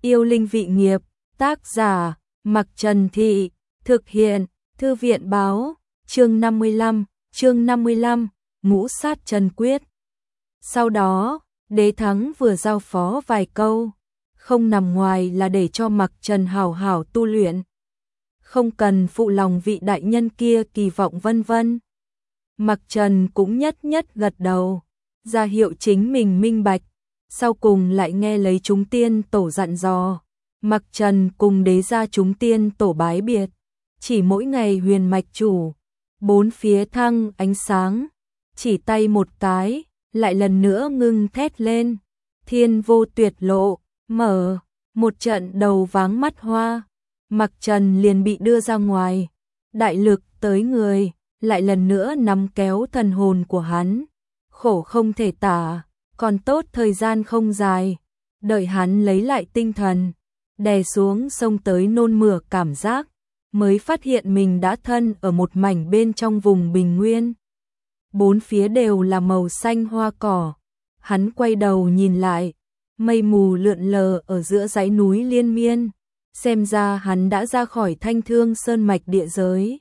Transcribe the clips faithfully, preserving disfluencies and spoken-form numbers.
Yêu linh vị nghiệp, tác giả, Mặc Trần Thị, thực hiện, Thư viện báo, chương năm mươi lăm, chương năm mươi lăm, ngũ sát chân quyết. Sau đó, Đế Thắng vừa giao phó vài câu, không nằm ngoài là để cho Mặc Trần hảo hảo tu luyện. Không cần phụ lòng vị đại nhân kia kỳ vọng vân vân. Mặc Trần cũng nhất nhất gật đầu, ra hiệu chính mình minh bạch, sau cùng lại nghe lấy chúng tiên tổ dặn dò. Mặc Trần cùng đế gia chúng tiên tổ bái biệt, chỉ mỗi ngày huyền mạch chủ, bốn phía thăng ánh sáng, chỉ tay một cái, lại lần nữa ngưng thét lên, thiên vô tuyệt lộ, mở, một trận đầu váng mắt hoa, Mặc Trần liền bị đưa ra ngoài, đại lực tới người, lại lần nữa nắm kéo thần hồn của hắn, khổ không thể tả, còn tốt thời gian không dài, đợi hắn lấy lại tinh thần, đè xuống sông tới nôn mửa cảm giác, mới phát hiện mình đã thân ở một mảnh bên trong vùng bình nguyên. Bốn phía đều là màu xanh hoa cỏ, hắn quay đầu nhìn lại, mây mù lượn lờ ở giữa dãy núi liên miên, xem ra hắn đã ra khỏi Thanh Thương Sơn mạch địa giới.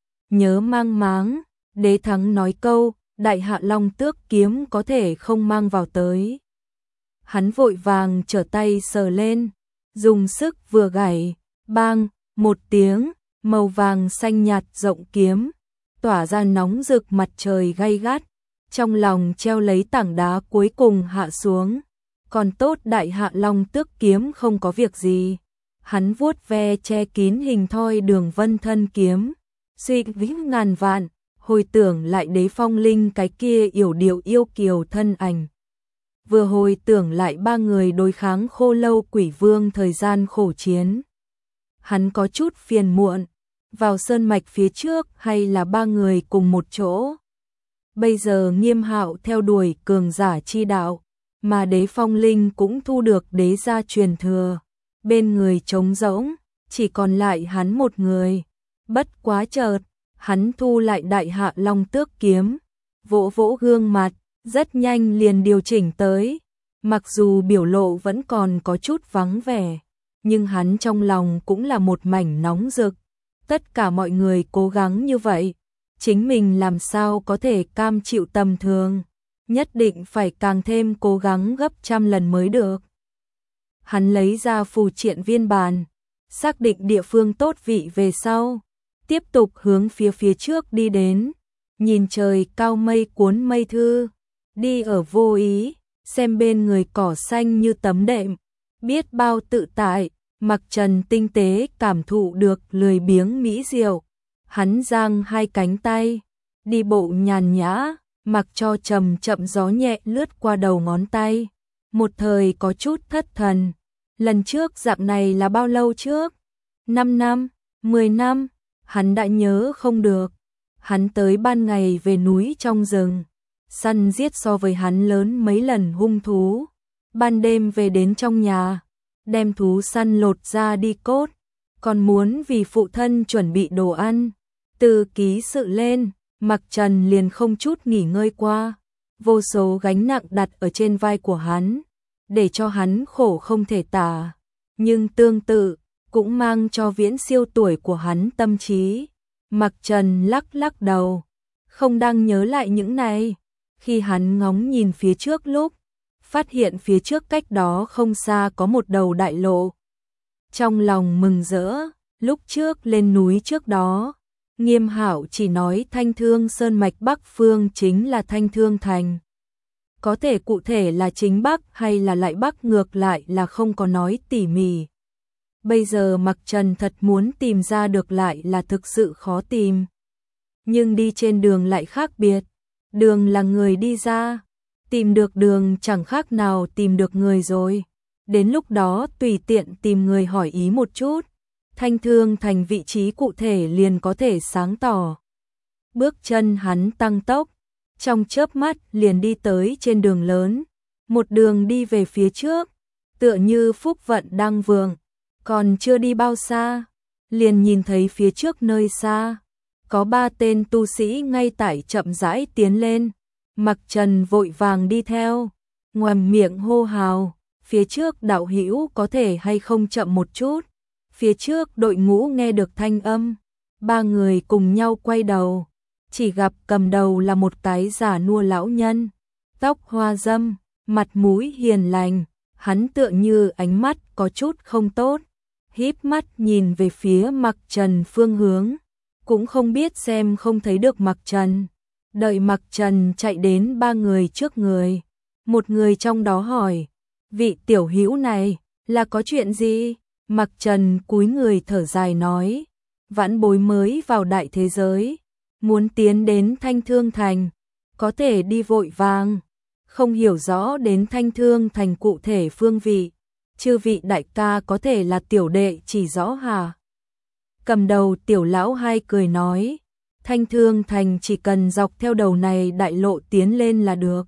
Nhớ mang máng, Đế Thắng nói câu, đại hạ long tước kiếm có thể không mang vào tới. Hắn vội vàng trở tay sờ lên, dùng sức vừa gảy, bang, một tiếng, màu vàng xanh nhạt rộng kiếm, tỏa ra nóng rực mặt trời gay gắt, trong lòng treo lấy tảng đá cuối cùng hạ xuống, còn tốt đại hạ long tước kiếm không có việc gì. Hắn vuốt ve che kín hình thoi đường vân thân kiếm, suy nghĩ ngàn vạn, hồi tưởng lại Đế Phong Linh cái kia yểu điệu yêu kiều thân ảnh. Vừa hồi tưởng lại ba người đối kháng Khô Lâu Quỷ Vương thời gian khổ chiến. Hắn có chút phiền muộn, vào sơn mạch phía trước hay là ba người cùng một chỗ. Bây giờ Nghiêm Hạo theo đuổi cường giả chi đạo, mà Đế Phong Linh cũng thu được đế gia truyền thừa. Bên người trống rỗng, chỉ còn lại hắn một người. Bất quá chợt, hắn thu lại đại hạ long tước kiếm, vỗ vỗ gương mặt, rất nhanh liền điều chỉnh tới. Mặc dù biểu lộ vẫn còn có chút vắng vẻ, nhưng hắn trong lòng cũng là một mảnh nóng rực. Tất cả mọi người cố gắng như vậy, chính mình làm sao có thể cam chịu tầm thường, nhất định phải càng thêm cố gắng gấp trăm lần mới được. Hắn lấy ra phù triện viên bàn, xác định địa phương tốt vị về sau, tiếp tục hướng phía phía trước đi đến, nhìn trời cao mây cuốn mây thư, đi ở vô ý, xem bên người cỏ xanh như tấm đệm, biết bao tự tại. Mặc Trần tinh tế cảm thụ được lười biếng mỹ diệu, hắn giang hai cánh tay, đi bộ nhàn nhã, mặc cho chậm chậm gió nhẹ lướt qua đầu ngón tay, một thời có chút thất thần. Lần trước dạng này là bao lâu trước? Năm năm, mười năm, hắn đã nhớ không được. Hắn tới ban ngày về núi trong rừng, săn giết so với hắn lớn mấy lần hung thú, ban đêm về đến trong nhà, đem thú săn lột ra đi cốt, còn muốn vì phụ thân chuẩn bị đồ ăn. Từ ký sự lên, Mặc Trần liền không chút nghỉ ngơi qua, vô số gánh nặng đặt ở trên vai của hắn, để cho hắn khổ không thể tả, nhưng tương tự cũng mang cho viễn siêu tuổi của hắn tâm trí. Mặc Trần lắc lắc đầu, không đang nhớ lại những này. Khi hắn ngóng nhìn phía trước lúc, phát hiện phía trước cách đó không xa có một đầu đại lộ. Trong lòng mừng rỡ, lúc trước lên núi trước đó, Nghiêm Hạo chỉ nói Thanh Thương Sơn mạch Bắc phương chính là Thanh Thương Thành. Có thể cụ thể là chính Bắc hay là lại Bắc ngược lại là không có nói tỉ mỉ. Bây giờ Mặc Trần thật muốn tìm ra được lại là thực sự khó tìm. Nhưng đi trên đường lại khác biệt, đường là người đi ra, tìm được đường chẳng khác nào tìm được người rồi. Đến lúc đó tùy tiện tìm người hỏi ý một chút, Thanh Thương Thành vị trí cụ thể liền có thể sáng tỏ. Bước chân hắn tăng tốc, trong chớp mắt liền đi tới trên đường lớn, một đường đi về phía trước, tựa như phúc vận đang vượng, còn chưa đi bao xa, liền nhìn thấy phía trước nơi xa, có ba tên tu sĩ ngay tại chậm rãi tiến lên. Mặc Trần vội vàng đi theo, ngoằm miệng hô hào, phía trước đạo hữu có thể hay không chậm một chút. Phía trước đội ngũ nghe được thanh âm, ba người cùng nhau quay đầu, chỉ gặp cầm đầu là một cái già nua lão nhân, tóc hoa râm, mặt mũi hiền lành, hắn tựa như ánh mắt có chút không tốt, híp mắt nhìn về phía Mặc Trần phương hướng, cũng không biết xem không thấy được Mặc Trần. Đợi Mặc Trần chạy đến ba người trước người, một người trong đó hỏi, vị tiểu hữu này, là có chuyện gì? Mặc Trần cúi người thở dài nói, vãn bối mới vào đại thế giới, muốn tiến đến Thanh Thương Thành, có thể đi vội vàng, không hiểu rõ đến Thanh Thương Thành cụ thể phương vị, chư vị đại ca có thể là tiểu đệ chỉ rõ hả? Cầm đầu tiểu lão hai cười nói, Thanh Thương Thành chỉ cần dọc theo đầu này đại lộ tiến lên là được.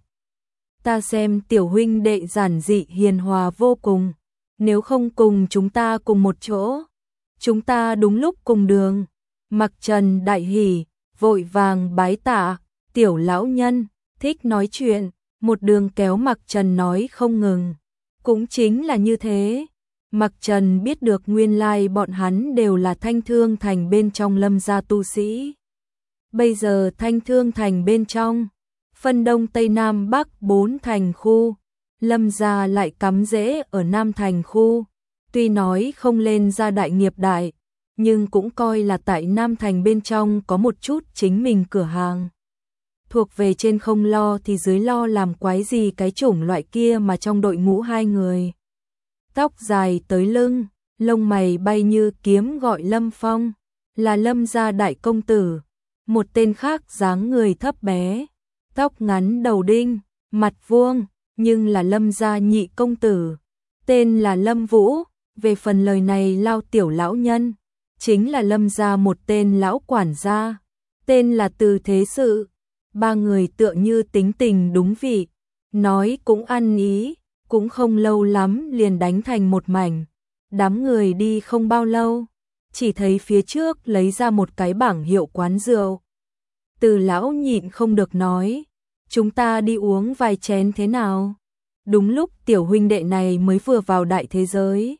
Ta xem tiểu huynh đệ giản dị hiền hòa vô cùng, nếu không cùng chúng ta cùng một chỗ, chúng ta đúng lúc cùng đường. Mặc Trần đại hỉ, vội vàng bái tạ, tiểu lão nhân, thích nói chuyện, một đường kéo Mặc Trần nói không ngừng. Cũng chính là như thế, Mặc Trần biết được nguyên lai bọn hắn đều là Thanh Thương Thành bên trong Lâm gia tu sĩ. Bây giờ Thanh Thương Thành bên trong, phân đông tây nam bắc bốn thành khu, Lâm gia lại cắm rễ ở Nam thành khu, tuy nói không lên ra đại nghiệp đại, nhưng cũng coi là tại Nam thành bên trong có một chút chính mình cửa hàng. Thuộc về trên không lo thì dưới lo làm quái gì cái chủng loại kia mà trong đội ngũ hai người. Tóc dài tới lưng, lông mày bay như kiếm gọi Lâm Phong, là Lâm gia đại công tử. Một tên khác dáng người thấp bé, tóc ngắn đầu đinh, mặt vuông, nhưng là Lâm gia nhị công tử, tên là Lâm Vũ. Về phần lời này lao tiểu lão nhân, chính là Lâm gia một tên lão quản gia, tên là Từ Thế Sự. Ba người tựa như tính tình đúng vị, nói cũng ăn ý, cũng không lâu lắm liền đánh thành một mảnh. Đám người đi không bao lâu, chỉ thấy phía trước lấy ra một cái bảng hiệu quán rượu. Từ lão nhịn không được nói, chúng ta đi uống vài chén thế nào? Đúng lúc tiểu huynh đệ này mới vừa vào đại thế giới.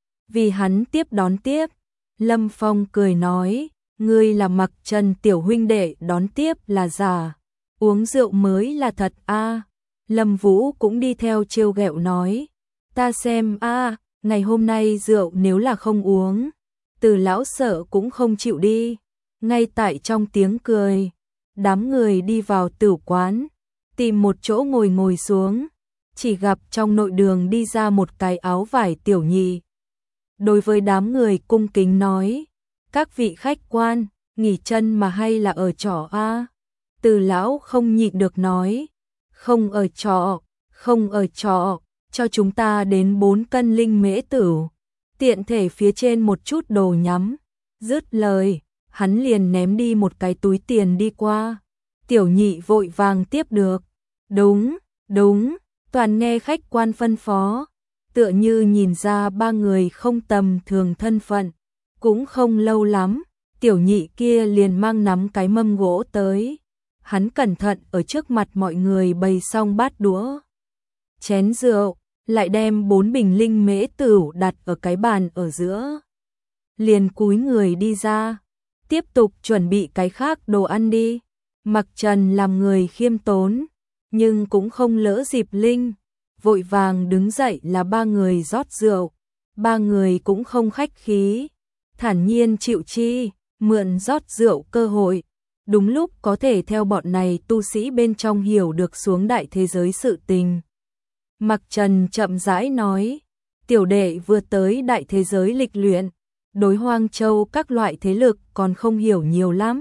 Vì hắn tiếp đón tiếp, Lâm Phong cười nói, ngươi là Mặc Trần tiểu huynh đệ đón tiếp là giả, uống rượu mới là thật a. À. Lâm Vũ cũng đi theo trêu ghẹo nói, ta xem a, à, ngày hôm nay rượu nếu là không uống, Từ lão sợ cũng không chịu đi. Ngay tại trong tiếng cười, đám người đi vào tửu quán, tìm một chỗ ngồi ngồi xuống, chỉ gặp trong nội đường đi ra một cái áo vải tiểu nhị. Đối với đám người cung kính nói, các vị khách quan, nghỉ chân mà hay là ở trọ a? À? Từ lão không nhịn được nói, không ở trọ, không ở trọ, cho chúng ta đến bốn cân linh mễ tửu, tiện thể phía trên một chút đồ nhắm. Dứt lời, hắn liền ném đi một cái túi tiền đi qua. Tiểu nhị vội vàng tiếp được, đúng, đúng, toàn nghe khách quan phân phó. Tựa như nhìn ra ba người không tầm thường thân phận, cũng không lâu lắm, tiểu nhị kia liền mang nắm cái mâm gỗ tới. Hắn cẩn thận ở trước mặt mọi người bày xong bát đũa, chén rượu, lại đem bốn bình linh mễ tửu đặt ở cái bàn ở giữa. Liền cúi người đi ra, tiếp tục chuẩn bị cái khác đồ ăn đi. Mặc Trần làm người khiêm tốn, nhưng cũng không lỡ dịp linh, vội vàng đứng dậy là ba người rót rượu. Ba người cũng không khách khí, thản nhiên chịu chi, mượn rót rượu cơ hội. Đúng lúc có thể theo bọn này tu sĩ bên trong hiểu được xuống đại thế giới sự tình. Mặc Trần chậm rãi nói, tiểu đệ vừa tới đại thế giới lịch luyện, đối Hoang Châu các loại thế lực còn không hiểu nhiều lắm.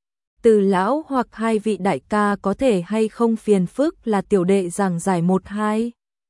Từ lão hoặc hai vị đại ca có thể hay không phiền phức là tiểu đệ giảng giải một hai.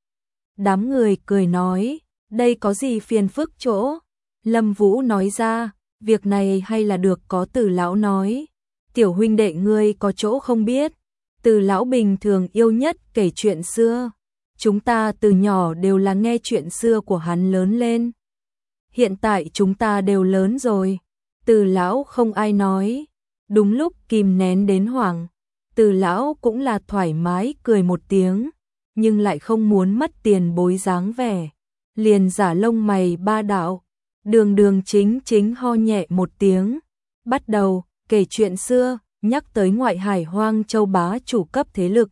Đám người cười nói, đây có gì phiền phức chỗ? Lâm Vũ nói ra, việc này hay là được có Từ lão nói. Tiểu huynh đệ ngươi có chỗ không biết, Từ lão bình thường yêu nhất kể chuyện xưa. Chúng ta từ nhỏ đều là nghe chuyện xưa của hắn lớn lên. Hiện tại chúng ta đều lớn rồi. Từ lão không ai nói. Đúng lúc kìm nén đến hoảng, Từ lão cũng là thoải mái cười một tiếng. nhưng lại không muốn mất tiền bối dáng vẻ, liền giả lông mày ba đạo, đường đường chính chính ho nhẹ một tiếng, bắt đầu kể chuyện xưa, nhắc tới ngoại hải Hoang Châu bá chủ cấp thế lực.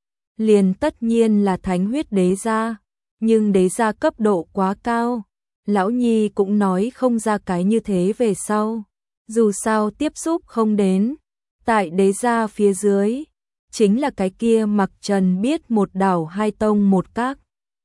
Liền tất nhiên là Thánh Huyết Đế gia, nhưng đế gia cấp độ quá cao, lão nhi cũng nói không ra cái như thế về sau, dù sao tiếp xúc không đến, tại đế gia phía dưới, chính là cái kia Mặc Trần biết một đảo hai tông một các.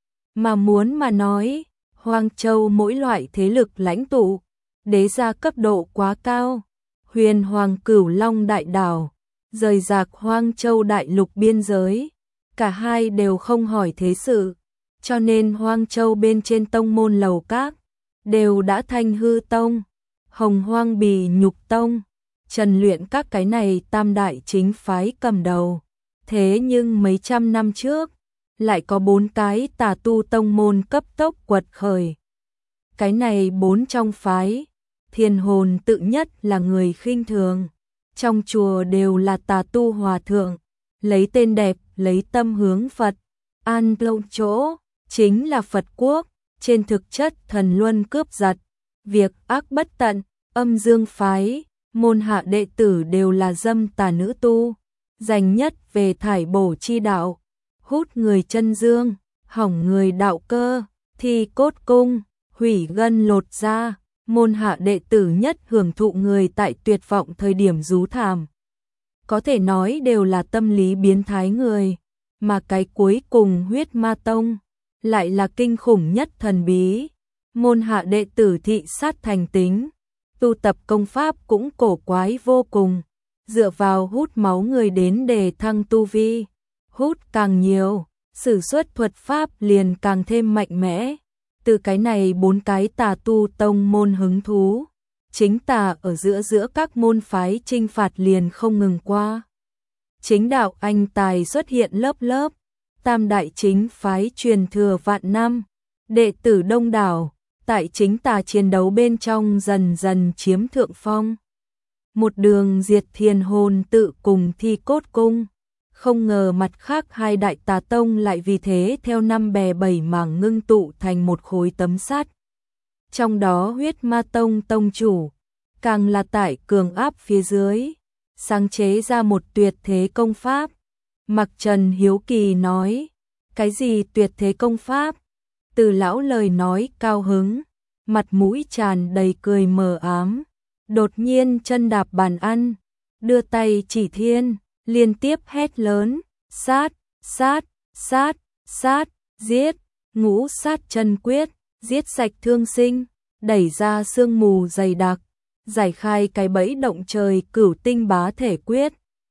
Mà muốn mà nói, Hoang Châu mỗi loại thế lực lãnh tụ, đế gia cấp độ quá cao, huyền hoàng cửu long đại đảo, rời rạc Hoang Châu đại lục biên giới, cả hai đều không hỏi thế sự, cho nên Hoang Châu bên trên tông môn lầu các, đều đã thành hư tông, hồng hoang bì nhục tông, trần luyện các cái này tam đại chính phái cầm đầu. Thế nhưng mấy trăm năm trước, lại có bốn cái tà tu tông môn cấp tốc quật khởi. Cái này bốn trong phái, Thiên Hồn tự nhất là người khinh thường, trong chùa đều là tà tu hòa thượng, lấy tên đẹp, lấy tâm hướng Phật, an lâu chỗ, chính là Phật quốc, trên thực chất thần luân cướp giật, việc ác bất tận, âm dương phái, môn hạ đệ tử đều là dâm tà nữ tu, dành nhất về thải bổ chi đạo, hút người chân dương, hỏng người đạo cơ, thi cốt cung, hủy gân lột da, môn hạ đệ tử nhất hưởng thụ người tại tuyệt vọng thời điểm rú thảm. Có thể nói đều là tâm lý biến thái người, mà cái cuối cùng Huyết Ma Tông lại là kinh khủng nhất thần bí, môn hạ đệ tử thị sát thành tính, tu tập công pháp cũng cổ quái vô cùng, dựa vào hút máu người đến để thăng tu vi, hút càng nhiều, sử xuất thuật pháp liền càng thêm mạnh mẽ. Từ cái này bốn cái tà tu tông môn hứng thú, chính tà ở giữa giữa các môn phái chinh phạt liền không ngừng qua. Chính đạo anh tài xuất hiện lớp lớp, tam đại chính phái truyền thừa vạn năm, đệ tử đông đảo, tại chính tà chiến đấu bên trong dần dần chiếm thượng phong. Một đường diệt Thiên Hồn tự cùng thi cốt cung, không ngờ mặt khác hai đại tà tông lại vì thế theo năm bè bảy mảng ngưng tụ thành một khối tấm sắt. Trong đó Huyết Ma Tông tông chủ, càng là tại cường áp phía dưới, sáng chế ra một tuyệt thế công pháp. Mặc Trần hiếu kỳ nói, cái gì tuyệt thế công pháp? Từ lão lời nói cao hứng, mặt mũi tràn đầy cười mờ ám, đột nhiên chân đạp bàn ăn, đưa tay chỉ thiên, liên tiếp hét lớn, sát, sát, sát, sát, giết, ngũ sát chân quyết, giết sạch thương sinh, đẩy ra sương mù dày đặc, giải khai cái bẫy động trời cửu tinh bá thể quyết.